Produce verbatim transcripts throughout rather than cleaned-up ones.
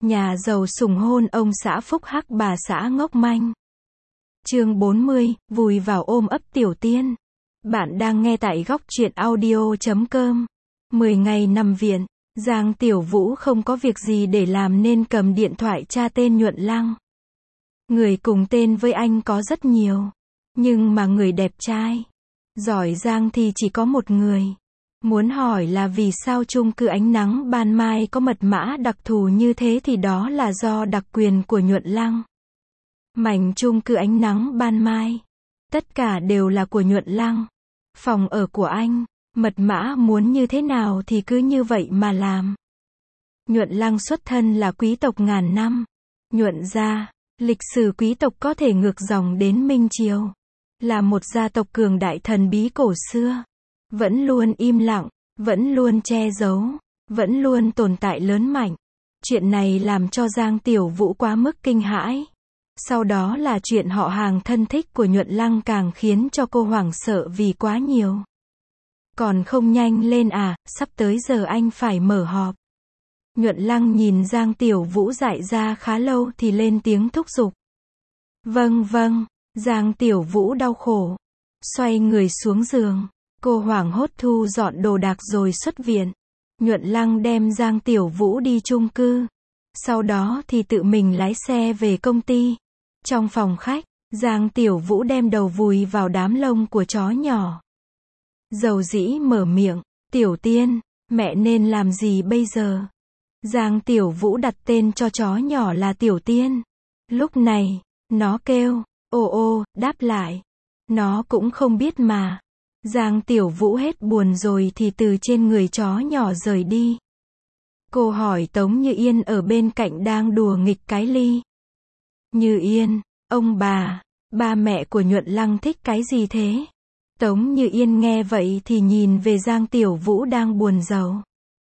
Nhà giàu sủng hôn ông xã phúc hắc bà xã ngốc manh. Chương bốn mươi, vùi vào ôm ấp Tiểu Tiên. Bạn đang nghe tại góc truyện audio chấm com. mười ngày nằm viện, Giang Tiểu Vũ không có việc gì để làm nên cầm điện thoại tra tên Nhuận Lăng. Người cùng tên với anh có rất nhiều, nhưng mà người đẹp trai, giỏi giang thì chỉ có một người. Muốn hỏi là vì sao chung cư Ánh Nắng Ban Mai có mật mã đặc thù như thế thì đó là do đặc quyền của Nhuận Lăng. Mảnh chung cư Ánh Nắng Ban Mai, tất cả đều là của Nhuận Lăng. Phòng ở của anh, mật mã muốn như thế nào thì cứ như vậy mà làm. Nhuận Lăng xuất thân là quý tộc ngàn năm. Nhuận gia, lịch sử quý tộc có thể ngược dòng đến Minh Triều. Là một gia tộc cường đại thần bí cổ xưa. Vẫn luôn im lặng, vẫn luôn che giấu, vẫn luôn tồn tại lớn mạnh. Chuyện này làm cho Giang Tiểu Vũ quá mức kinh hãi. Sau đó là chuyện họ hàng thân thích của Nhuận Lăng càng khiến cho cô hoảng sợ vì quá nhiều. Còn không nhanh lên à, sắp tới giờ anh phải mở họp. Nhuận Lăng nhìn Giang Tiểu Vũ dại ra khá lâu thì lên tiếng thúc giục. Vâng vâng, Giang Tiểu Vũ đau khổ, xoay người xuống giường. Cô hoảng hốt thu dọn đồ đạc rồi xuất viện. Nhuận Lăng đem Giang Tiểu Vũ đi chung cư. Sau đó thì tự mình lái xe về công ty. Trong phòng khách, Giang Tiểu Vũ đem đầu vùi vào đám lông của chó nhỏ. Dầu dĩ mở miệng, Tiểu Tiên, mẹ nên làm gì bây giờ? Giang Tiểu Vũ đặt tên cho chó nhỏ là Tiểu Tiên. Lúc này, nó kêu, ô ô, đáp lại. Nó cũng không biết mà. Giang Tiểu Vũ hết buồn rồi thì từ trên người chó nhỏ rời đi. Cô hỏi Tống Như Yên ở bên cạnh đang đùa nghịch cái ly. Như Yên, ông bà, ba mẹ của Nhuận Lăng thích cái gì thế? Tống Như Yên nghe vậy thì nhìn về Giang Tiểu Vũ đang buồn rầu.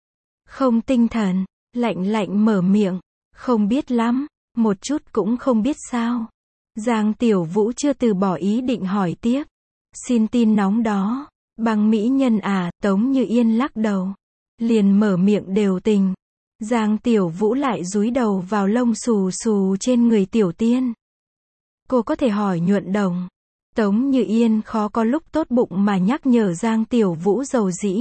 Không tinh thần, lạnh lạnh mở miệng, không biết lắm, một chút cũng không biết sao. Giang Tiểu Vũ chưa từ bỏ ý định hỏi tiếp. Xin tin nóng đó, bằng mỹ nhân à, Tống Như Yên lắc đầu. Liền mở miệng đều tình. Giang Tiểu Vũ lại dúi đầu vào lông xù xù trên người Tiểu Tiên. Cô có thể hỏi Nhuận Đồng. Tống Như Yên khó có lúc tốt bụng mà nhắc nhở Giang Tiểu Vũ dầu dĩ.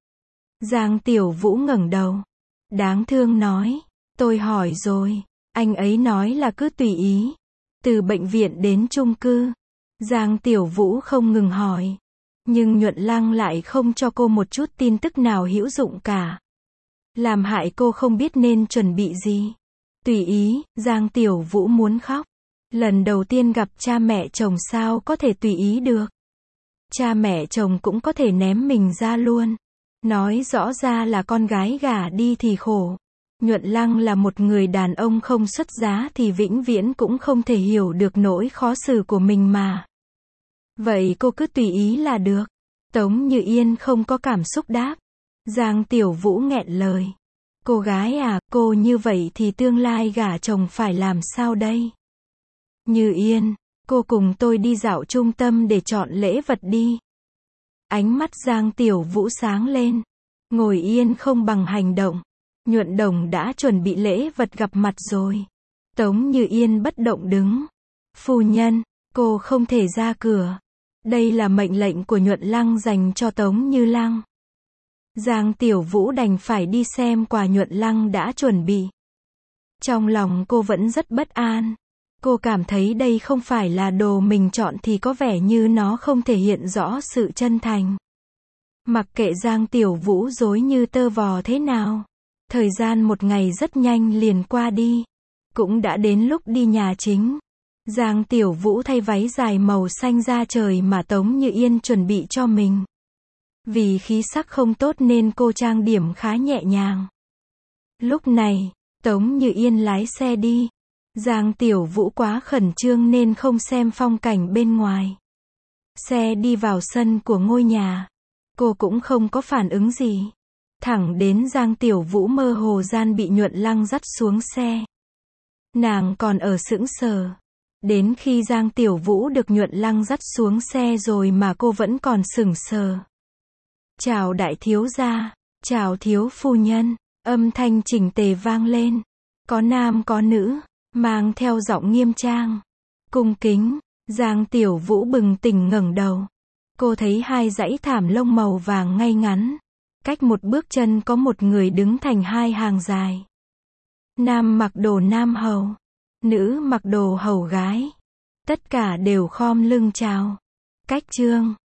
Giang Tiểu Vũ ngẩng đầu. Đáng thương nói, tôi hỏi rồi, anh ấy nói là cứ tùy ý. Từ bệnh viện đến chung cư. Giang Tiểu Vũ không ngừng hỏi. Nhưng Nhuận Lăng lại không cho cô một chút tin tức nào hữu dụng cả. Làm hại cô không biết nên chuẩn bị gì. Tùy ý, Giang Tiểu Vũ muốn khóc. Lần đầu tiên gặp cha mẹ chồng sao có thể tùy ý được. Cha mẹ chồng cũng có thể ném mình ra luôn. Nói rõ ra là con gái gả đi thì khổ. Nhuận Lăng là một người đàn ông không xuất giá thì vĩnh viễn cũng không thể hiểu được nỗi khó xử của mình mà. Vậy cô cứ tùy ý là được. Tống Như Yên không có cảm xúc đáp. Giang Tiểu Vũ nghẹn lời. Cô gái à, cô như vậy thì tương lai gả chồng phải làm sao đây? Như Yên, cô cùng tôi đi dạo trung tâm để chọn lễ vật đi. Ánh mắt Giang Tiểu Vũ sáng lên. Ngồi yên không bằng hành động. Nhuận Đồng đã chuẩn bị lễ vật gặp mặt rồi. Tống Như Yên bất động đứng. Phu nhân, cô không thể ra cửa. Đây là mệnh lệnh của Nhuận Lăng dành cho Tống Như Lăng. Giang Tiểu Vũ đành phải đi xem quà Nhuận Lăng đã chuẩn bị. Trong lòng cô vẫn rất bất an. Cô cảm thấy đây không phải là đồ mình chọn thì có vẻ như nó không thể hiện rõ sự chân thành. Mặc kệ Giang Tiểu Vũ dối như tơ vò thế nào. Thời gian một ngày rất nhanh liền qua đi. Cũng đã đến lúc đi nhà chính. Giang Tiểu Vũ thay váy dài màu xanh da trời mà Tống Như Yên chuẩn bị cho mình. Vì khí sắc không tốt nên cô trang điểm khá nhẹ nhàng. Lúc này, Tống Như Yên lái xe đi. Giang Tiểu Vũ quá khẩn trương nên không xem phong cảnh bên ngoài. Xe đi vào sân của ngôi nhà. Cô cũng không có phản ứng gì. Thẳng đến Giang Tiểu Vũ mơ hồ gian bị Nhuận Lăng dắt xuống xe. Nàng còn ở sững sờ. Đến khi Giang Tiểu Vũ được Nhuận Lăng dắt xuống xe rồi mà cô vẫn còn sững sờ. Chào đại thiếu gia, chào thiếu phu nhân, âm thanh chỉnh tề vang lên. Có nam có nữ, mang theo giọng nghiêm trang, cung kính. Giang Tiểu Vũ bừng tỉnh ngẩng đầu. Cô thấy hai dãy thảm lông màu vàng ngay ngắn. Cách một bước chân có một người đứng thành hai hàng dài. Nam mặc đồ nam hầu, nữ mặc đồ hầu gái. Tất cả đều khom lưng chào. Cách chương